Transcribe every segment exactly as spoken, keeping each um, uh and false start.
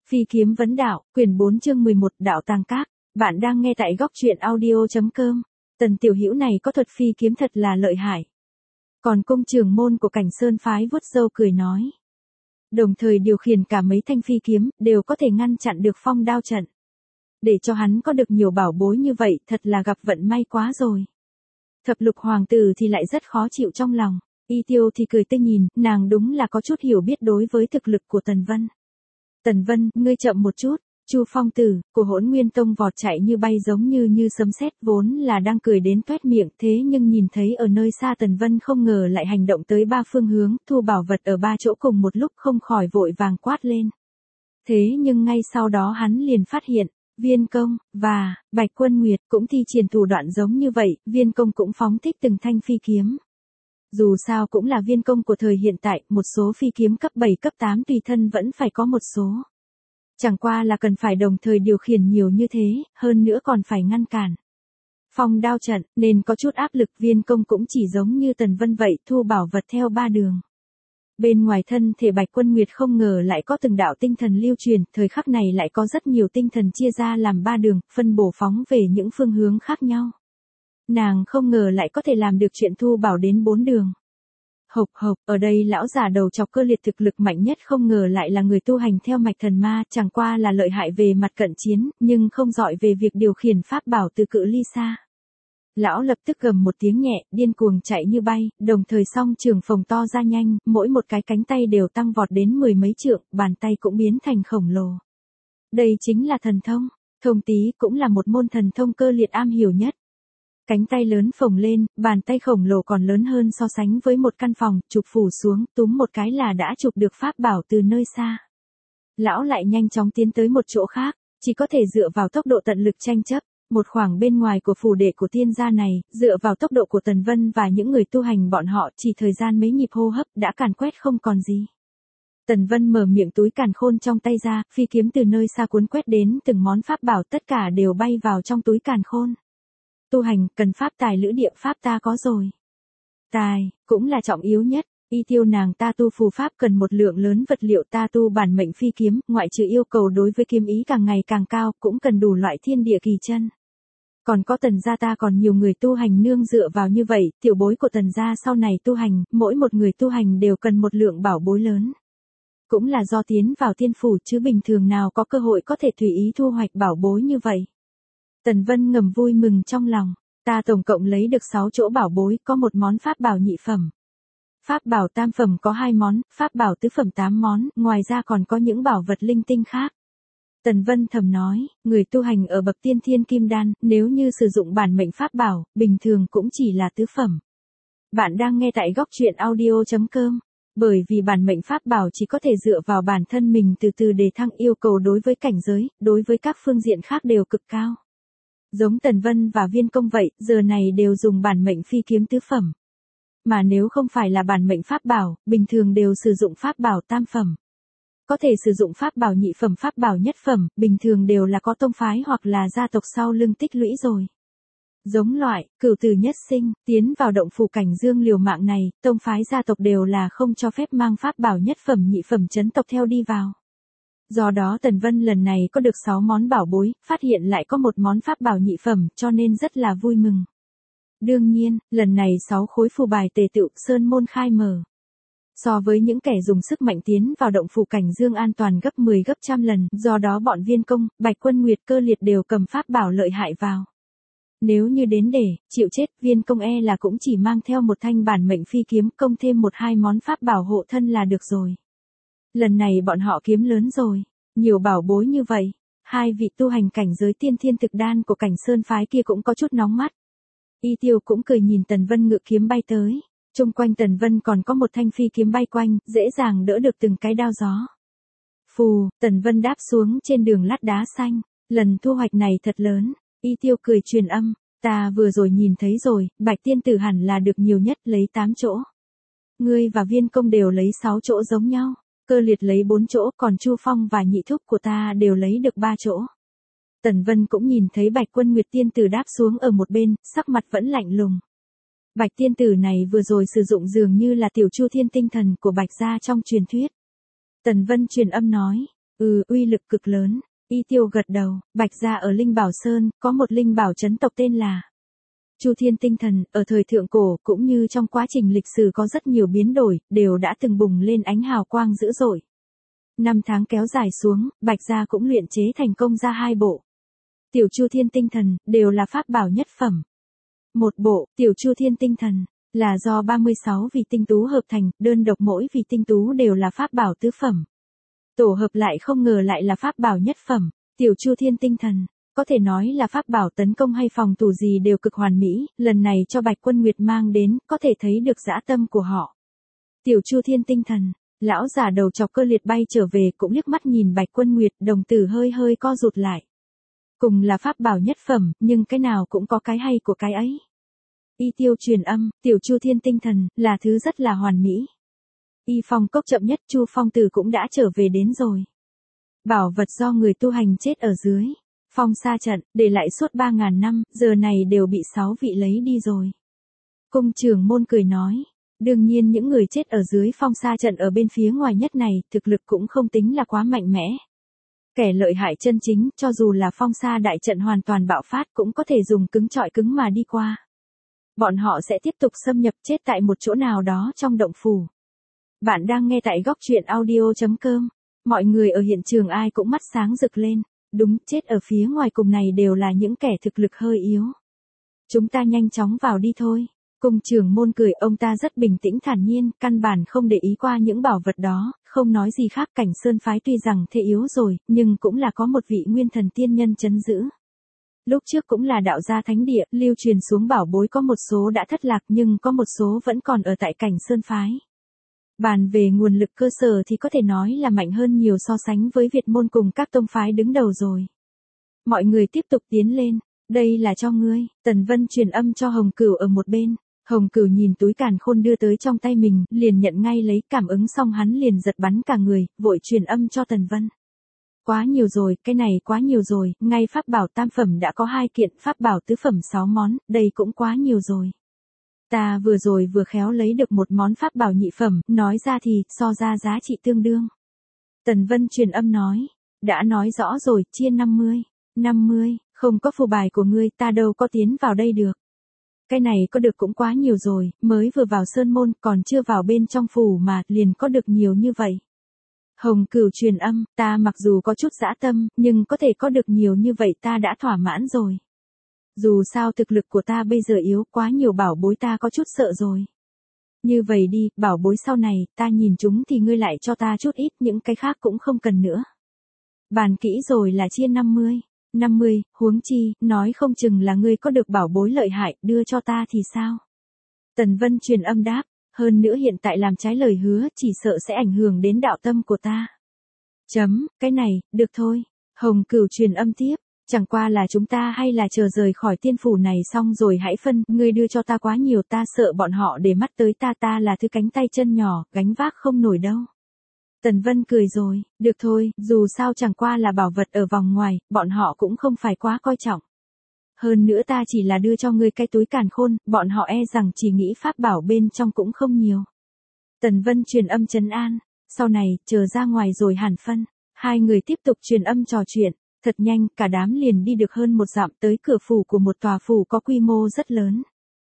Phi kiếm vấn đạo, quyển bốn chương mười một đạo tàng các. Bạn đang nghe tại góc truyện audio.com. Tần tiểu hữu này có thuật phi kiếm thật là lợi hại. Còn cung trưởng môn của Cảnh Sơn phái vuốt râu cười nói. Đồng thời điều khiển cả mấy thanh phi kiếm, đều có thể ngăn chặn được phong đao trận. Để cho hắn có được nhiều bảo bối như vậy, thật là gặp vận may quá rồi. Thập lục hoàng tử thì lại rất khó chịu trong lòng. Y Tiêu thì cười tươi nhìn, nàng đúng là có chút hiểu biết đối với thực lực của Tần Vân. Tần Vân, ngươi chậm một chút. Chu Phong Tử, của Hỗn Nguyên Tông vọt chạy như bay giống như như sấm sét, vốn là đang cười đến toét miệng, thế nhưng nhìn thấy ở nơi xa Tần Vân không ngờ lại hành động tới ba phương hướng, thu bảo vật ở ba chỗ cùng một lúc, không khỏi vội vàng quát lên. Thế nhưng ngay sau đó hắn liền phát hiện, Viên Công và Bạch Quân Nguyệt cũng thi triển thủ đoạn giống như vậy, Viên Công cũng phóng thích từng thanh phi kiếm. Dù sao cũng là Viên Công của thời hiện tại, một số phi kiếm cấp bảy cấp tám tùy thân vẫn phải có một số. Chẳng qua là cần phải đồng thời điều khiển nhiều như thế, hơn nữa còn phải ngăn cản phong đao trận, nên có chút áp lực. Viên Công cũng chỉ giống như Tần Vân vậy, thu bảo vật theo ba đường. Bên ngoài thân thể Bạch Quân Nguyệt không ngờ lại có từng đạo tinh thần lưu truyền, thời khắc này lại có rất nhiều tinh thần chia ra làm ba đường, phân bổ phóng về những phương hướng khác nhau. Nàng không ngờ lại có thể làm được chuyện thu bảo đến bốn đường. Hộc hộc, ở đây lão già đầu chọc Cơ Liệt thực lực mạnh nhất không ngờ lại là người tu hành theo mạch thần ma, chẳng qua là lợi hại về mặt cận chiến, nhưng không giỏi về việc điều khiển pháp bảo từ cự ly xa. Lão lập tức gầm một tiếng nhẹ, điên cuồng chạy như bay, đồng thời song trường phồng to ra nhanh, mỗi một cái cánh tay đều tăng vọt đến mười mấy trượng, bàn tay cũng biến thành khổng lồ. Đây chính là thần thông, thông tí cũng là một môn thần thông Cơ Liệt am hiểu nhất. Cánh tay lớn phồng lên, bàn tay khổng lồ còn lớn hơn so sánh với một căn phòng, chụp phủ xuống, túm một cái là đã chụp được pháp bảo từ nơi xa. Lão lại nhanh chóng tiến tới một chỗ khác, chỉ có thể dựa vào tốc độ tận lực tranh chấp. Một khoảng bên ngoài của phủ đệ của tiên gia này, dựa vào tốc độ của Tần Vân và những người tu hành bọn họ, chỉ thời gian mấy nhịp hô hấp đã càn quét không còn gì. Tần Vân mở miệng túi càn khôn trong tay ra, phi kiếm từ nơi xa cuốn quét đến từng món pháp bảo, tất cả đều bay vào trong túi càn khôn. Tu hành, cần pháp tài lữ địa pháp ta có rồi. Tài, cũng là trọng yếu nhất. Y Tiêu nàng ta tu phù pháp cần một lượng lớn vật liệu, ta tu bản mệnh phi kiếm, ngoại trừ yêu cầu đối với kiếm ý càng ngày càng cao, cũng cần đủ loại thiên địa kỳ chân. Còn có Tần gia ta còn nhiều người tu hành nương dựa vào như vậy, tiểu bối của Tần gia sau này tu hành, mỗi một người tu hành đều cần một lượng bảo bối lớn. Cũng là do tiến vào tiên phủ chứ bình thường nào có cơ hội có thể tùy ý thu hoạch bảo bối như vậy. Tần Vân ngầm vui mừng trong lòng, ta tổng cộng lấy được sáu chỗ bảo bối, có một món pháp bảo nhị phẩm. Pháp bảo tam phẩm có hai món, pháp bảo tứ phẩm tám món, ngoài ra còn có những bảo vật linh tinh khác. Tần Vân thầm nói, người tu hành ở bậc tiên thiên kim đan, nếu như sử dụng bản mệnh pháp bảo, bình thường cũng chỉ là tứ phẩm. Bạn đang nghe tại góc truyện audio.com. Bởi vì bản mệnh pháp bảo chỉ có thể dựa vào bản thân mình từ từ đề thăng, yêu cầu đối với cảnh giới, đối với các phương diện khác đều cực cao. Giống Tần Vân và Viên Công vậy, giờ này đều dùng bản mệnh phi kiếm tứ phẩm. Mà nếu không phải là bản mệnh pháp bảo, bình thường đều sử dụng pháp bảo tam phẩm. Có thể sử dụng pháp bảo nhị phẩm, pháp bảo nhất phẩm, bình thường đều là có tông phái hoặc là gia tộc sau lưng tích lũy rồi. Giống loại, cửu tử nhất sinh, tiến vào động phủ Cảnh Dương liều mạng này, tông phái gia tộc đều là không cho phép mang pháp bảo nhất phẩm nhị phẩm chấn tộc theo đi vào. Do đó Tần Vân lần này có được sáu món bảo bối, phát hiện lại có một món pháp bảo nhị phẩm, cho nên rất là vui mừng. Đương nhiên, lần này sáu khối phù bài tề tựu, sơn môn khai mở. So với những kẻ dùng sức mạnh tiến vào động phủ Cảnh Dương an toàn gấp mười gấp trăm lần, do đó bọn Viên Công, Bạch Quân Nguyệt, Cơ Liệt đều cầm pháp bảo lợi hại vào. Nếu như đến để chịu chết, Viên Công e là cũng chỉ mang theo một thanh bản mệnh phi kiếm, công thêm một hai món pháp bảo hộ thân là được rồi. Lần này bọn họ kiếm lớn rồi, nhiều bảo bối như vậy, hai vị tu hành cảnh giới tiên thiên thực đan của Cảnh Sơn phái kia cũng có chút nóng mắt. Y Tiêu cũng cười nhìn Tần Vân ngự kiếm bay tới, chung quanh Tần Vân còn có một thanh phi kiếm bay quanh, dễ dàng đỡ được từng cái đao gió. Phù, Tần Vân đáp xuống trên đường lát đá xanh, lần thu hoạch này thật lớn. Y Tiêu cười truyền âm, ta vừa rồi nhìn thấy rồi, Bạch tiên tử hẳn là được nhiều nhất, lấy tám chỗ. Ngươi và Viên Công đều lấy sáu chỗ giống nhau. Cơ Liệt lấy bốn chỗ, còn Chu Phong và nhị thúc của ta đều lấy được ba chỗ. Tần Vân cũng nhìn thấy Bạch Quân Nguyệt tiên tử đáp xuống ở một bên, sắc mặt vẫn lạnh lùng. Bạch tiên tử này vừa rồi sử dụng dường như là tiểu Chu Thiên tinh thần của Bạch gia trong truyền thuyết. Tần Vân truyền âm nói, Ừ, uy lực cực lớn. Y Tiêu gật đầu, Bạch gia ở Linh Bảo Sơn, có một linh bảo chấn tộc tên là Chu Thiên Tinh Thần, ở thời thượng cổ cũng như trong quá trình lịch sử có rất nhiều biến đổi, đều đã từng bùng lên ánh hào quang dữ dội. Năm tháng kéo dài xuống, Bạch gia cũng luyện chế thành công ra hai bộ. Tiểu Chu Thiên Tinh Thần, đều là pháp bảo nhất phẩm. Một bộ, Tiểu Chu Thiên Tinh Thần, là do ba mươi sáu vị tinh tú hợp thành, đơn độc mỗi vị tinh tú đều là pháp bảo tứ phẩm. Tổ hợp lại không ngờ lại là pháp bảo nhất phẩm, Tiểu Chu Thiên Tinh Thần, có thể nói là pháp bảo tấn công hay phòng thủ gì đều cực hoàn mỹ, lần này cho Bạch Quân Nguyệt mang đến, có thể thấy được dã tâm của họ. Tiểu Chu Thiên Tinh Thần, lão giả đầu chọc Cơ Liệt bay trở về cũng liếc mắt nhìn Bạch Quân Nguyệt, đồng tử hơi hơi co rụt lại. Cùng là pháp bảo nhất phẩm, nhưng cái nào cũng có cái hay của cái ấy. Y Tiêu truyền âm, Tiểu Chu Thiên Tinh Thần, là thứ rất là hoàn mỹ. Y Phong Cốc chậm nhất Chu Phong Tử cũng đã trở về đến rồi. Bảo vật do người tu hành chết ở dưới Phong Sa trận, để lại suốt ba ngàn năm, giờ này đều bị sáu vị lấy đi rồi. Cung Trường Môn cười nói, đương nhiên những người chết ở dưới Phong Sa trận ở bên phía ngoài nhất này, thực lực cũng không tính là quá mạnh mẽ. Kẻ lợi hại chân chính, cho dù là Phong Sa đại trận hoàn toàn bạo phát cũng có thể dùng cứng trọi cứng mà đi qua. Bọn họ sẽ tiếp tục xâm nhập chết tại một chỗ nào đó trong động phủ. Bạn đang nghe tại góc truyện audio chấm com. Mọi người ở hiện trường ai cũng mắt sáng rực lên. Đúng, chết ở phía ngoài cùng này đều là những kẻ thực lực hơi yếu. Chúng ta nhanh chóng vào đi thôi. Cung Trường Môn cười, ông ta rất bình tĩnh thản nhiên, căn bản không để ý qua những bảo vật đó, không nói gì khác. Cảnh Sơn phái tuy rằng thế yếu rồi, nhưng cũng là có một vị nguyên thần tiên nhân trấn giữ. Lúc trước cũng là đạo gia thánh địa, lưu truyền xuống bảo bối có một số đã thất lạc nhưng có một số vẫn còn ở tại Cảnh Sơn phái. Bàn về nguồn lực cơ sở thì có thể nói là mạnh hơn nhiều so sánh với Việt môn cùng các tông phái đứng đầu rồi. Mọi người tiếp tục tiến lên, đây là cho ngươi. Tần Vân truyền âm cho Hồng Cửu ở một bên. Hồng Cửu nhìn túi càn khôn đưa tới trong tay mình, liền nhận ngay lấy, cảm ứng xong hắn liền giật bắn cả người, vội truyền âm cho Tần Vân. Quá nhiều rồi, cái này quá nhiều rồi, ngay pháp bảo tam phẩm đã có hai kiện, pháp bảo tứ phẩm sáu món, đây cũng quá nhiều rồi. Ta vừa rồi vừa khéo lấy được một món pháp bảo nhị phẩm, nói ra thì, so ra giá trị tương đương. Tần Vân truyền âm nói, đã nói rõ rồi, chia năm mươi. năm mươi, không có phù bài của ngươi, ta đâu có tiến vào đây được. Cái này có được cũng quá nhiều rồi, mới vừa vào sơn môn, còn chưa vào bên trong phủ mà, liền có được nhiều như vậy. Hồng Cửu truyền âm, ta mặc dù có chút dã tâm, nhưng có thể có được nhiều như vậy ta đã thỏa mãn rồi. Dù sao thực lực của ta bây giờ yếu, quá nhiều bảo bối ta có chút sợ rồi. Như vậy đi, bảo bối sau này, ta nhìn chúng thì ngươi lại cho ta chút ít, những cái khác cũng không cần nữa. Bàn kỹ rồi là chia năm mươi. năm mươi, huống chi, nói không chừng là ngươi có được bảo bối lợi hại, đưa cho ta thì sao? Tần Vân truyền âm đáp, hơn nữa hiện tại làm trái lời hứa, chỉ sợ sẽ ảnh hưởng đến đạo tâm của ta. Chấm, cái này, được thôi. Hồng Cửu truyền âm tiếp, chẳng qua là chúng ta hay là chờ rời khỏi tiên phủ này xong rồi hãy phân, ngươi đưa cho ta quá nhiều, ta sợ bọn họ để mắt tới ta, ta là thứ cánh tay chân nhỏ, gánh vác không nổi đâu. Tần Vân cười rồi, được thôi, dù sao chẳng qua là bảo vật ở vòng ngoài, bọn họ cũng không phải quá coi trọng. Hơn nữa ta chỉ là đưa cho ngươi cái túi càn khôn, bọn họ e rằng chỉ nghĩ pháp bảo bên trong cũng không nhiều. Tần Vân truyền âm trấn an, sau này, chờ ra ngoài rồi hàn phân. Hai người tiếp tục truyền âm trò chuyện, thật nhanh, cả đám liền đi được hơn một dặm tới cửa phủ của một tòa phủ có quy mô rất lớn.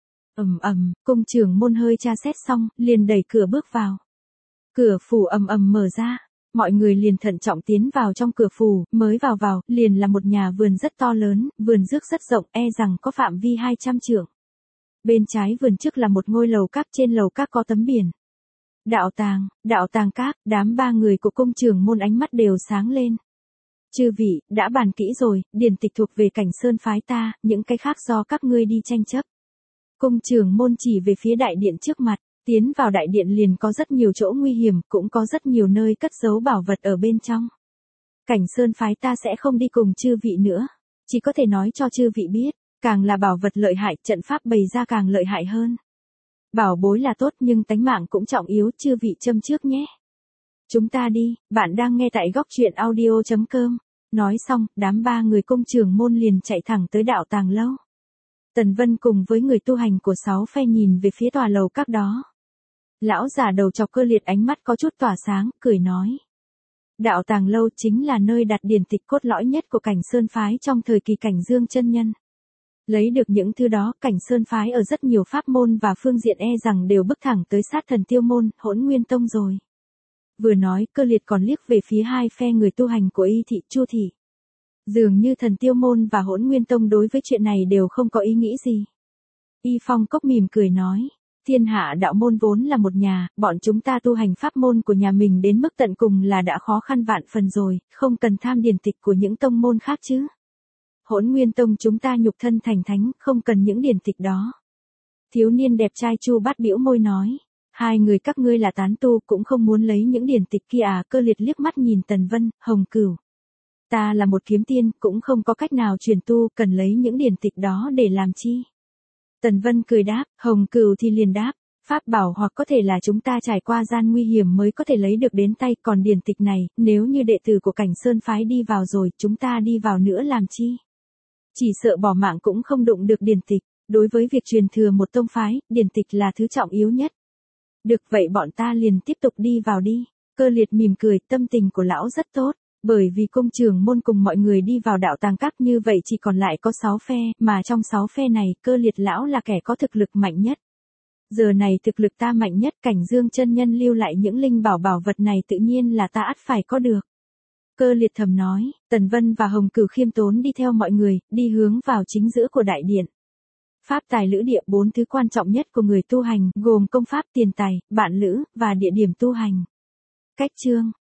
Ầm ầm, Cung Trường Môn hơi tra xét xong, liền đẩy cửa bước vào. Cửa phủ ầm ầm mở ra, mọi người liền thận trọng tiến vào trong cửa phủ, mới vào vào, liền là một nhà vườn rất to lớn, vườn rước rất rộng, e rằng có phạm vi hai trăm trượng. Bên trái vườn trước là một ngôi lầu các, trên lầu các có tấm biển. Đạo tàng, đạo tàng các, đám ba người của Cung Trường Môn ánh mắt đều sáng lên. Chư vị, đã bàn kỹ rồi, điển tịch thuộc về Cảnh Sơn phái ta, những cái khác do các ngươi đi tranh chấp. Cung Trường Môn chỉ về phía đại điện trước mặt. Tiến vào đại điện liền có rất nhiều chỗ nguy hiểm, cũng có rất nhiều nơi cất giấu bảo vật ở bên trong. Cảnh Sơn phái ta sẽ không đi cùng chư vị nữa, chỉ có thể nói cho chư vị biết, càng là bảo vật lợi hại, trận pháp bày ra càng lợi hại hơn. Bảo bối là tốt nhưng tánh mạng cũng trọng yếu, chư vị châm trước nhé. Chúng ta đi, bạn đang nghe tại góc truyện audio chấm com. Nói xong, đám ba người Cung Trường Môn liền chạy thẳng tới đạo tàng lâu. Tần Vân cùng với người tu hành của sáu phe nhìn về phía tòa lầu các đó. Lão già đầu chọc Cơ Liệt ánh mắt có chút tỏa sáng, cười nói. Đạo Tàng Lâu chính là nơi đặt điển tịch cốt lõi nhất của Cảnh Sơn phái trong thời kỳ Cảnh Dương chân nhân. Lấy được những thứ đó, Cảnh Sơn phái ở rất nhiều pháp môn và phương diện e rằng đều bước thẳng tới sát Thần Tiêu môn, Hỗn Nguyên tông rồi. Vừa nói, Cơ Liệt còn liếc về phía hai phe người tu hành của Y thị, Chu thị. Dường như Thần Tiêu môn và Hỗn Nguyên tông đối với chuyện này đều không có ý nghĩ gì. Y Phong Cốc mỉm cười nói, thiên hạ đạo môn vốn là một nhà, bọn chúng ta tu hành pháp môn của nhà mình đến mức tận cùng là đã khó khăn vạn phần rồi, không cần tham điển tịch của những tông môn khác chứ. Hỗn Nguyên tông chúng ta nhục thân thành thánh, không cần những điển tịch đó. Thiếu niên đẹp trai Chu Bát bĩu môi nói, hai người các ngươi là tán tu cũng không muốn lấy những điển tịch kia à? Cơ Liệt liếc mắt nhìn Tần Vân, Hồng Cửu. Ta là một kiếm tiên, cũng không có cách nào truyền tu, cần lấy những điển tịch đó để làm chi? Tần Vân cười đáp, Hồng Cửu thì liền đáp, pháp bảo hoặc có thể là chúng ta trải qua gian nguy hiểm mới có thể lấy được đến tay, còn điển tịch này, nếu như đệ tử của Cảnh Sơn phái đi vào rồi, chúng ta đi vào nữa làm chi? Chỉ sợ bỏ mạng cũng không đụng được điển tịch, đối với việc truyền thừa một tông phái, điển tịch là thứ trọng yếu nhất. Được vậy bọn ta liền tiếp tục đi vào đi. Cơ Liệt mỉm cười, tâm tình của lão rất tốt, bởi vì cung trưởng môn cùng mọi người đi vào đạo tàng các như vậy chỉ còn lại có sáu phe, mà trong sáu phe này, Cơ Liệt lão là kẻ có thực lực mạnh nhất. Giờ này thực lực ta mạnh nhất, Cảnh Dương chân nhân lưu lại những linh bảo bảo vật này tự nhiên là ta ắt phải có được. Cơ Liệt thầm nói, Tần Vân và Hồng Cửu khiêm tốn đi theo mọi người, đi hướng vào chính giữa của đại điện. Pháp tài lữ địa, bốn thứ quan trọng nhất của người tu hành, gồm công pháp, tiền tài, bạn lữ, và địa điểm tu hành. Cách chương